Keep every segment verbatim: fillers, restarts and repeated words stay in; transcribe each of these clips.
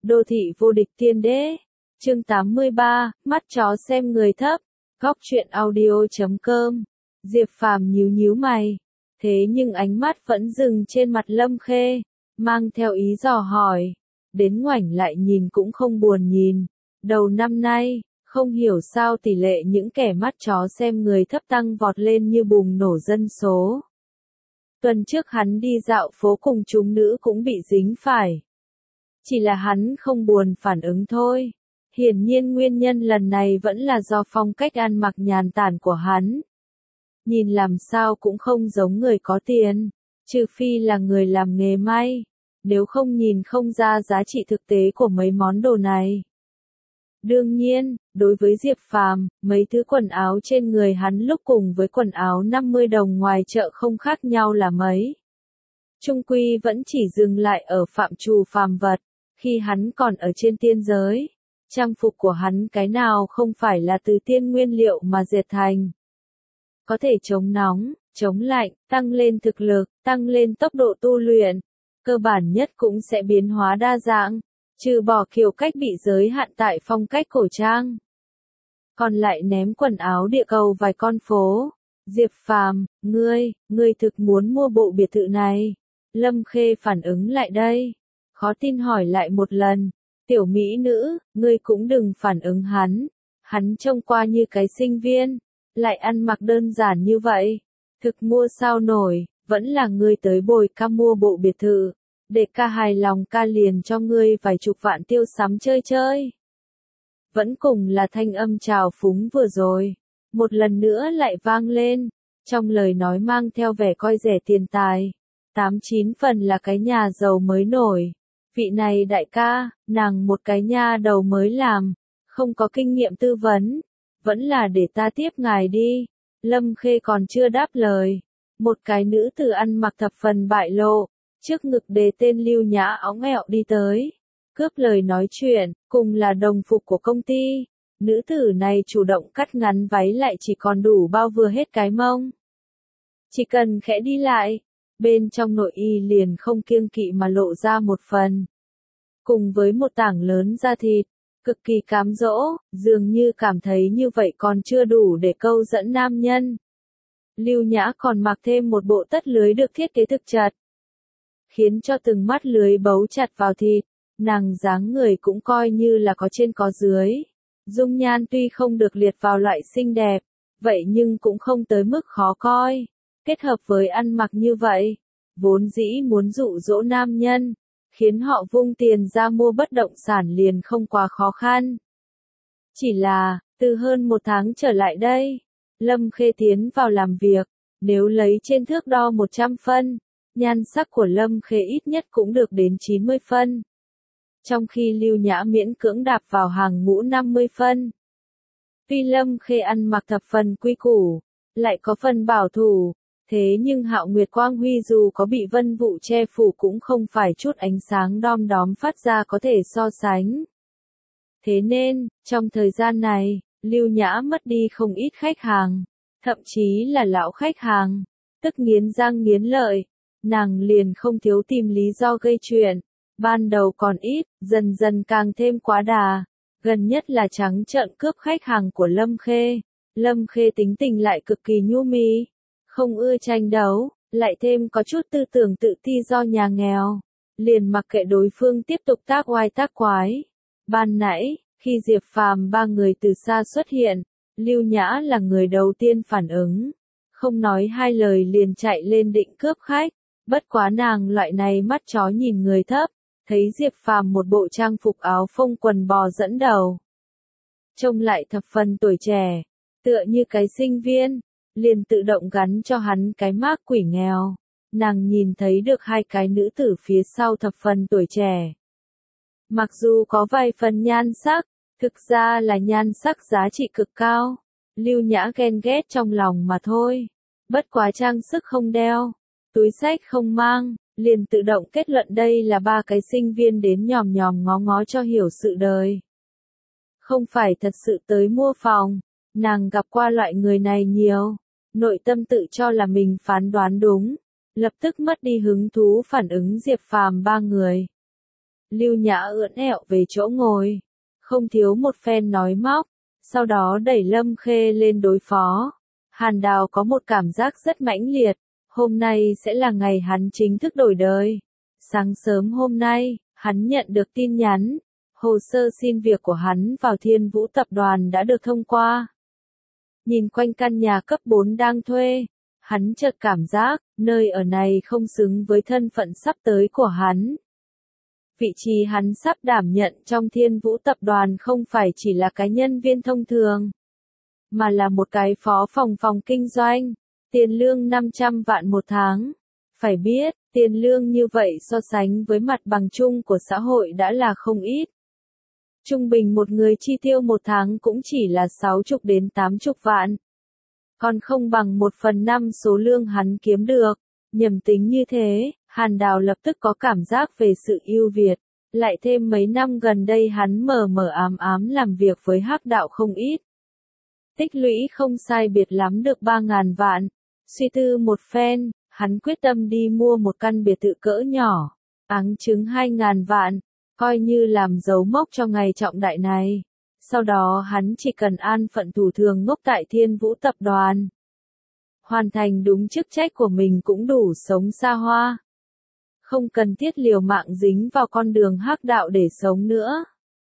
Đô thị vô địch tiên đế. Chương tám mươi ba, mắt chó xem người thấp. Góc truyện audio chấm com. Diệp Phàm nhíu nhíu mày, thế nhưng ánh mắt vẫn dừng trên mặt Lâm Khê, mang theo ý dò hỏi. Đến ngoảnh lại nhìn cũng không buồn nhìn. Đầu năm nay, không hiểu sao tỷ lệ những kẻ mắt chó xem người thấp tăng vọt lên như bùng nổ dân số. Tuần trước hắn đi dạo phố cùng chúng nữ cũng bị dính phải. Chỉ là hắn không buồn phản ứng thôi. Hiển nhiên nguyên nhân lần này vẫn là do phong cách ăn mặc nhàn tản của hắn. Nhìn làm sao cũng không giống người có tiền, trừ phi là người làm nghề may, nếu không nhìn không ra giá trị thực tế của mấy món đồ này. Đương nhiên, đối với Diệp Phàm, mấy thứ quần áo trên người hắn lúc cùng với quần áo năm mươi đồng ngoài chợ không khác nhau là mấy. Chung quy vẫn chỉ dừng lại ở phạm trù phàm vật, khi hắn còn ở trên tiên giới. Trang phục của hắn cái nào không phải là từ tiên nguyên liệu mà dệt thành. Có thể chống nóng, chống lạnh, tăng lên thực lực, tăng lên tốc độ tu luyện. Cơ bản nhất cũng sẽ biến hóa đa dạng, trừ bỏ kiểu cách bị giới hạn tại phong cách cổ trang. Còn lại ném quần áo địa cầu vài con phố. Diệp Phàm, ngươi, ngươi thực muốn mua bộ biệt thự này. Lâm Khê phản ứng lại đây. Khó tin hỏi lại một lần. Tiểu mỹ nữ, ngươi cũng đừng phản ứng hắn. Hắn trông qua như cái sinh viên, lại ăn mặc đơn giản như vậy. Thực mua sao nổi, vẫn là ngươi tới bồi ca mua bộ biệt thự. Để ca hài lòng ca liền cho ngươi vài chục vạn tiêu sắm chơi chơi. Vẫn cùng là thanh âm trào phúng vừa rồi. Một lần nữa lại vang lên. Trong lời nói mang theo vẻ coi rẻ tiền tài. Tám chín phần là cái nhà giàu mới nổi. Vị này đại ca, nàng một cái nha đầu mới làm, không có kinh nghiệm tư vấn, vẫn là để ta tiếp ngài đi. Lâm Khê còn chưa đáp lời, một cái nữ tử ăn mặc thập phần bại lộ, trước ngực đề tên Lưu Nhã óng ẹo đi tới, cướp lời nói chuyện, cùng là đồng phục của công ty. Nữ tử này chủ động cắt ngắn váy lại chỉ còn đủ bao vừa hết cái mông. Chỉ cần khẽ đi lại, bên trong nội y liền không kiêng kỵ mà lộ ra một phần. Cùng với một tảng lớn da thịt, cực kỳ cám dỗ, dường như cảm thấy như vậy còn chưa đủ để câu dẫn nam nhân. Lưu Nhã còn mặc thêm một bộ tất lưới được thiết kế thực chặt, khiến cho từng mắt lưới bấu chặt vào thịt, nàng dáng người cũng coi như là có trên có dưới. Dung nhan tuy không được liệt vào loại xinh đẹp, vậy nhưng cũng không tới mức khó coi. Kết hợp với ăn mặc như vậy, vốn dĩ muốn dụ dỗ nam nhân, khiến họ vung tiền ra mua bất động sản liền không quá khó khăn. Chỉ là, từ hơn một tháng trở lại đây, Lâm Khê tiến vào làm việc, nếu lấy trên thước đo một trăm phân, nhan sắc của Lâm Khê ít nhất cũng được đến chín mươi phân. Trong khi Lưu Nhã miễn cưỡng đạp vào hàng ngũ năm mươi phân. Tuy Lâm Khê ăn mặc thập phần quy củ, lại có phần bảo thủ, thế nhưng Hạo Nguyệt Quang Huy dù có bị vân vụ che phủ cũng không phải chút ánh sáng đom đóm phát ra có thể so sánh. Thế nên, trong thời gian này, Lưu Nhã mất đi không ít khách hàng, thậm chí là lão khách hàng, tức nghiến răng nghiến lợi, nàng liền không thiếu tìm lý do gây chuyện, ban đầu còn ít, dần dần càng thêm quá đà, gần nhất là trắng trợn cướp khách hàng của Lâm Khê. Lâm Khê tính tình lại cực kỳ nhu mì, không ưa tranh đấu, lại thêm có chút tư tưởng tự ti do nhà nghèo, liền mặc kệ đối phương tiếp tục tác oai tác quái. Ban nãy, khi Diệp Phàm ba người từ xa xuất hiện, Lưu Nhã là người đầu tiên phản ứng, không nói hai lời liền chạy lên định cướp khách, bất quá nàng loại này mắt chó nhìn người thấp, thấy Diệp Phàm một bộ trang phục áo phông quần bò dẫn đầu, trông lại thập phần tuổi trẻ, tựa như cái sinh viên, liền tự động gắn cho hắn cái mác quỷ nghèo. Nàng nhìn thấy được hai cái nữ tử phía sau thập phần tuổi trẻ. Mặc dù có vài phần nhan sắc, thực ra là nhan sắc giá trị cực cao. Lưu Nhã ghen ghét trong lòng mà thôi. Bất quá trang sức không đeo, túi xách không mang, liền tự động kết luận đây là ba cái sinh viên đến nhòm nhòm ngó ngó cho hiểu sự đời. Không phải thật sự tới mua phòng, nàng gặp qua loại người này nhiều. Nội tâm tự cho là mình phán đoán đúng, lập tức mất đi hứng thú phản ứng Diệp Phàm ba người. Lưu Nhã ưỡn ẹo về chỗ ngồi, không thiếu một phen nói móc, sau đó đẩy Lâm Khê lên đối phó. Hàn Đào có một cảm giác rất mãnh liệt, hôm nay sẽ là ngày hắn chính thức đổi đời. Sáng sớm hôm nay, hắn nhận được tin nhắn, hồ sơ xin việc của hắn vào Thiên Vũ Tập đoàn đã được thông qua. Nhìn quanh căn nhà cấp bốn đang thuê, hắn chợt cảm giác, nơi ở này không xứng với thân phận sắp tới của hắn. Vị trí hắn sắp đảm nhận trong Thiên Vũ Tập đoàn không phải chỉ là cái nhân viên thông thường, mà là một cái phó phòng phòng kinh doanh, tiền lương năm trăm vạn một tháng. Phải biết, tiền lương như vậy so sánh với mặt bằng chung của xã hội đã là không ít. Trung bình một người chi tiêu một tháng cũng chỉ là sáu mươi đến tám mươi vạn. Còn không bằng một phần năm số lương hắn kiếm được. Nhầm tính như thế, Hàn Đào lập tức có cảm giác về sự ưu việt. Lại thêm mấy năm gần đây hắn mờ mờ ám ám làm việc với Hắc Đạo không ít. Tích lũy không sai biệt lắm được ba ngàn vạn. Suy tư một phen, hắn quyết tâm đi mua một căn biệt thự cỡ nhỏ, áng chứng hai ngàn vạn, coi như làm dấu mốc cho ngày trọng đại này. Sau đó hắn chỉ cần an phận thủ thường ngốc tại Thiên Vũ Tập đoàn. Hoàn thành đúng chức trách của mình cũng đủ sống xa hoa. Không cần thiết liều mạng dính vào con đường hắc đạo để sống nữa.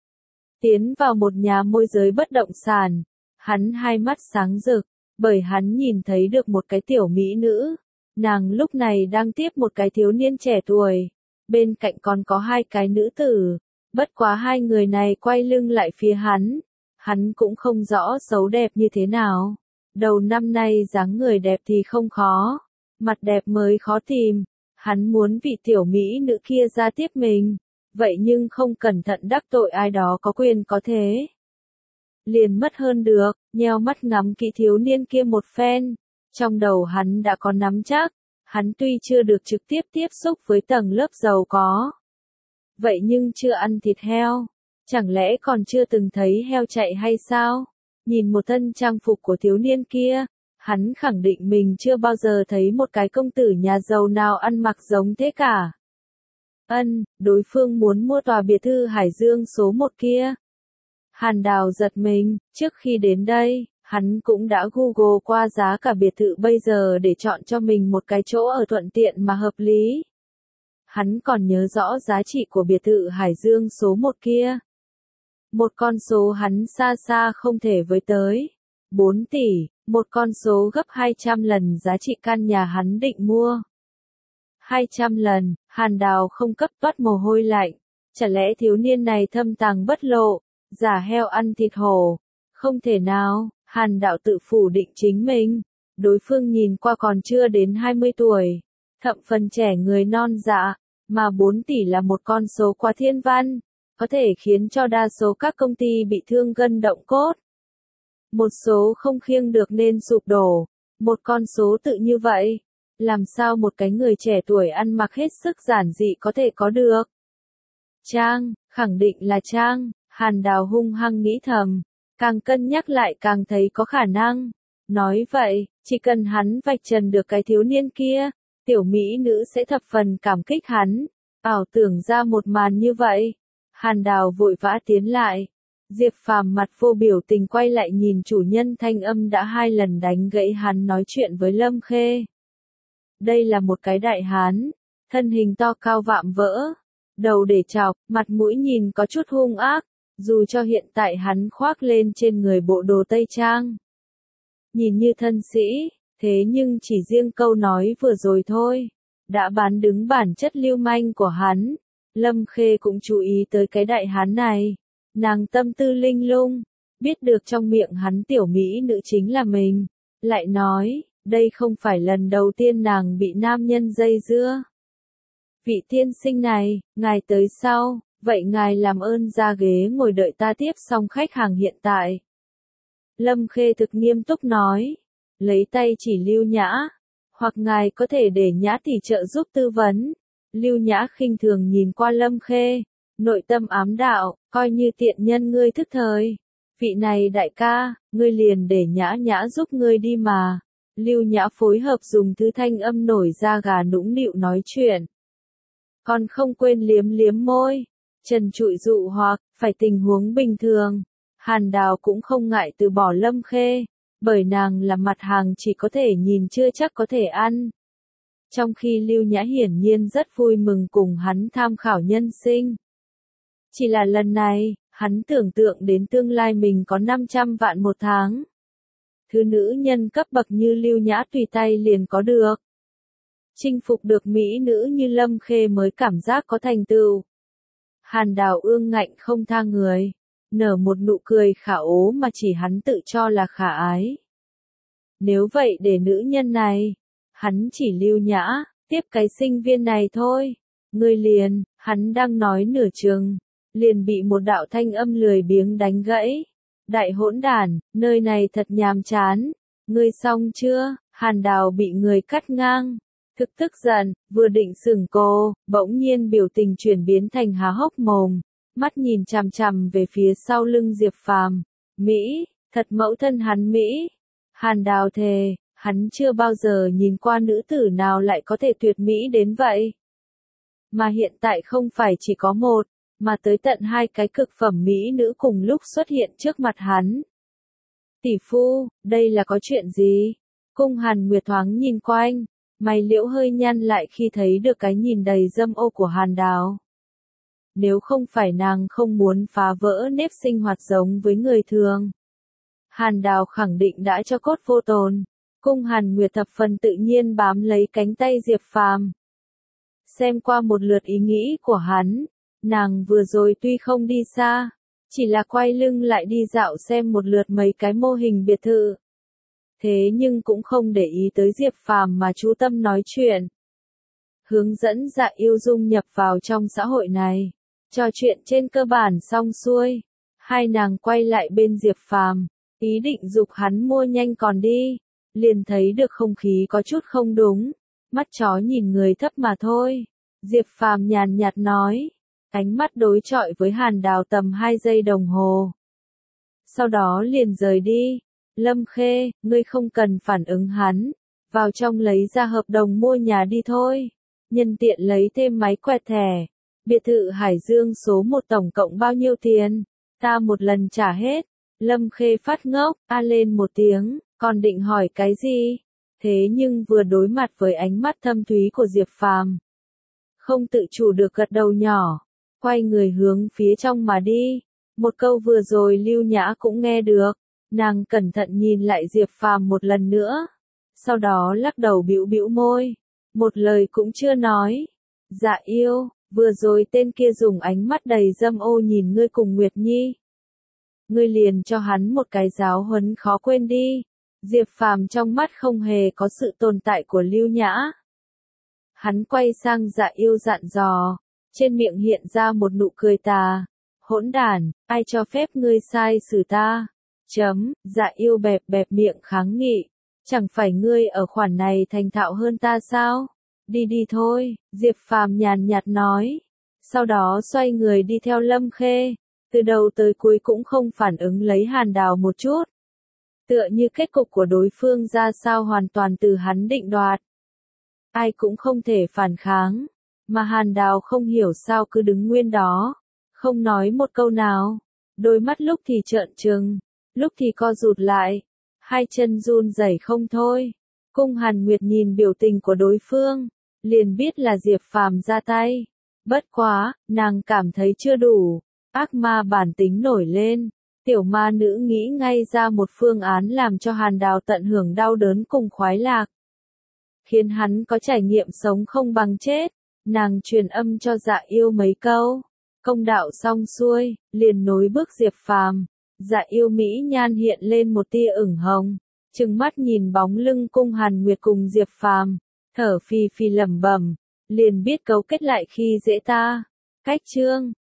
Tiến vào một nhà môi giới bất động sản, hắn hai mắt sáng rực, bởi hắn nhìn thấy được một cái tiểu mỹ nữ. Nàng lúc này đang tiếp một cái thiếu niên trẻ tuổi. Bên cạnh còn có hai cái nữ tử. Bất quá hai người này quay lưng lại phía hắn. Hắn cũng không rõ xấu đẹp như thế nào. Đầu năm nay dáng người đẹp thì không khó. Mặt đẹp mới khó tìm. Hắn muốn vị tiểu mỹ nữ kia ra tiếp mình. Vậy nhưng không cẩn thận đắc tội ai đó có quyền có thế. Liền mất hơn được, nheo mắt ngắm kỹ thiếu niên kia một phen. Trong đầu hắn đã có nắm chắc. Hắn tuy chưa được trực tiếp tiếp xúc với tầng lớp giàu có. Vậy nhưng chưa ăn thịt heo. Chẳng lẽ còn chưa từng thấy heo chạy hay sao? Nhìn một thân trang phục của thiếu niên kia, hắn khẳng định mình chưa bao giờ thấy một cái công tử nhà giàu nào ăn mặc giống thế cả. Ân, đối phương muốn mua tòa biệt thự Hải Dương số một kia. Hàn Đào giật mình, trước khi đến đây, hắn cũng đã Google qua giá cả biệt thự bây giờ để chọn cho mình một cái chỗ ở thuận tiện mà hợp lý. Hắn còn nhớ rõ giá trị của biệt thự Hải Dương số một kia. Một con số hắn xa xa không thể với tới. bốn tỷ, một con số gấp hai trăm lần giá trị căn nhà hắn định mua. hai trăm lần, Hàn Đào không cấp toát mồ hôi lạnh. Chả lẽ thiếu niên này thâm tàng bất lộ, giả heo ăn thịt hổ? Không thể nào, Hàn Đạo tự phủ định chính mình. Đối phương nhìn qua còn chưa đến hai mươi tuổi. Thậm phần trẻ người non dạ, mà bốn tỷ là một con số quá thiên văn. Có thể khiến cho đa số các công ty bị thương gân động cốt. Một số không khiêng được nên sụp đổ. Một con số tự như vậy. Làm sao một cái người trẻ tuổi ăn mặc hết sức giản dị có thể có được? Trang, khẳng định là Trang. Hàn Đào hung hăng nghĩ thầm. Càng cân nhắc lại càng thấy có khả năng. Nói vậy, chỉ cần hắn vạch trần được cái thiếu niên kia, tiểu mỹ nữ sẽ thập phần cảm kích hắn. Ảo tưởng ra một màn như vậy. Hàn Đào vội vã tiến lại. Diệp Phàm mặt vô biểu tình quay lại nhìn chủ nhân thanh âm đã hai lần đánh gãy hắn nói chuyện với Lâm Khê. Đây là một cái đại hán, thân hình to cao vạm vỡ, đầu để chọc, mặt mũi nhìn có chút hung ác, dù cho hiện tại hắn khoác lên trên người bộ đồ Tây Trang. Nhìn như thân sĩ, thế nhưng chỉ riêng câu nói vừa rồi thôi, đã bán đứng bản chất lưu manh của hắn. Lâm Khê cũng chú ý tới cái đại hán này. Nàng tâm tư linh lung, biết được trong miệng hắn tiểu mỹ nữ chính là mình. Lại nói, đây không phải lần đầu tiên nàng bị nam nhân dây dưa. Vị tiên sinh này, ngài tới sau, vậy ngài làm ơn ra ghế ngồi đợi ta tiếp xong khách hàng hiện tại. Lâm Khê thực nghiêm túc nói, lấy tay chỉ Lưu Nhã, hoặc ngài có thể để Nhã tỷ trợ giúp tư vấn. Lưu Nhã khinh thường nhìn qua Lâm Khê, nội tâm ám đạo, coi như tiện nhân ngươi thức thời. Vị này đại ca, ngươi liền để Nhã Nhã giúp ngươi đi mà. Lưu Nhã phối hợp dùng thứ thanh âm nổi da gà nũng nịu nói chuyện. Còn không quên liếm liếm môi. trần trụi dụ hoặc, phải tình huống bình thường. Hàn Đào cũng không ngại từ bỏ Lâm Khê, bởi nàng là mặt hàng chỉ có thể nhìn chưa chắc có thể ăn. Trong khi Lưu Nhã hiển nhiên rất vui mừng cùng hắn tham khảo nhân sinh. Chỉ là lần này, hắn tưởng tượng đến tương lai mình có năm trăm vạn một tháng. Thứ nữ nhân cấp bậc như Lưu Nhã tùy tay liền có được. Chinh phục được mỹ nữ như Lâm Khê mới cảm giác có thành tựu. Hàn Đào ương ngạnh không tha người, nở một nụ cười khả ố mà chỉ hắn tự cho là khả ái. Nếu vậy để nữ nhân này, hắn chỉ Lưu Nhã, tiếp cái sinh viên này thôi. Ngươi liền, hắn đang nói nửa chừng, liền bị một đạo thanh âm lười biếng đánh gãy. Đại hỗn đản, nơi này thật nhàm chán. Ngươi xong chưa? Hàn Đào bị người cắt ngang. Thực tức giận, vừa định sửng cô, bỗng nhiên biểu tình chuyển biến thành há hốc mồm, mắt nhìn chằm chằm về phía sau lưng Diệp Phàm. Mỹ, thật mẫu thân hắn Mỹ. Hàn Đào thề, hắn chưa bao giờ nhìn qua nữ tử nào lại có thể tuyệt mỹ đến vậy. Mà hiện tại không phải chỉ có một, mà tới tận hai cái cực phẩm mỹ nữ cùng lúc xuất hiện trước mặt hắn. Tỷ phu, đây là có chuyện gì? Cung Hàn Nguyệt thoáng nhìn quanh, mày liễu hơi nhăn lại khi thấy được cái nhìn đầy dâm ô của Hàn Đào. Nếu không phải nàng không muốn phá vỡ nếp sinh hoạt giống với người thường, Hàn Đào khẳng định đã cho cốt vô tồn. Cung Hàn Nguyệt thập phần tự nhiên bám lấy cánh tay Diệp Phàm. Xem qua một lượt ý nghĩ của hắn, nàng vừa rồi tuy không đi xa, chỉ là quay lưng lại đi dạo xem một lượt mấy cái mô hình biệt thự. Thế nhưng cũng không để ý tới Diệp Phàm mà chú tâm nói chuyện. Hướng dẫn Dạ Yêu dung nhập vào trong xã hội này. Trò chuyện trên cơ bản xong xuôi. Hai nàng quay lại bên Diệp Phàm, ý định giục hắn mua nhanh còn đi. Liền thấy được không khí có chút không đúng. Mắt chó nhìn người thấp mà thôi. Diệp Phàm nhàn nhạt nói. Ánh mắt đối chọi với Hàn Đào tầm hai giây đồng hồ. Sau đó liền rời đi. Lâm Khê, ngươi không cần phản ứng hắn. Vào trong lấy ra hợp đồng mua nhà đi thôi. Nhân tiện lấy thêm máy quẹt thẻ. Biệt thự Hải Dương số một tổng cộng bao nhiêu tiền? Ta một lần trả hết. Lâm Khê phát ngốc, a lên một tiếng, còn định hỏi cái gì? Thế nhưng vừa đối mặt với ánh mắt thâm thúy của Diệp Phàm, không tự chủ được gật đầu nhỏ, quay người hướng phía trong mà đi. Một câu vừa rồi Lưu Nhã cũng nghe được, nàng cẩn thận nhìn lại Diệp Phàm một lần nữa, sau đó lắc đầu bĩu bĩu môi, một lời cũng chưa nói. Dạ Yêu, vừa rồi tên kia dùng ánh mắt đầy dâm ô nhìn ngươi cùng Nguyệt Nhi. Ngươi liền cho hắn một cái giáo huấn khó quên đi. Diệp Phàm trong mắt không hề có sự tồn tại của Lưu Nhã. Hắn quay sang Dạ Yêu dặn dò, trên miệng hiện ra một nụ cười tà. Hỗn đản, ai cho phép ngươi sai xử ta? Chấm, Dạ Yêu bẹp bẹp miệng kháng nghị. Chẳng phải ngươi ở khoản này thành thạo hơn ta sao? Đi đi thôi, Diệp Phàm nhàn nhạt nói. Sau đó xoay người đi theo Lâm Khê. Từ đầu tới cuối cũng không phản ứng lấy Hàn Đào một chút. Tựa như kết cục của đối phương ra sao hoàn toàn từ hắn định đoạt. Ai cũng không thể phản kháng. Mà Hàn Đào không hiểu sao cứ đứng nguyên đó. Không nói một câu nào. Đôi mắt lúc thì trợn trừng, lúc thì co rụt lại. Hai chân run rẩy không thôi. Cung Hàn Nguyệt nhìn biểu tình của đối phương, liền biết là Diệp Phàm ra tay. Bất quá, nàng cảm thấy chưa đủ. Ác ma bản tính nổi lên. Tiểu ma nữ nghĩ ngay ra một phương án làm cho Hàn Đào tận hưởng đau đớn cùng khoái lạc. Khiến hắn có trải nghiệm sống không bằng chết. Nàng truyền âm cho Dạ Yêu mấy câu. Công đạo xong xuôi, liền nối bước Diệp Phàm. Dạ Yêu mỹ nhan hiện lên một tia ửng hồng. Trừng mắt nhìn bóng lưng Cung Hàn Nguyệt cùng Diệp Phàm, thở phì phì lẩm bẩm, liền biết cấu kết lại khi dễ ta. Cách chương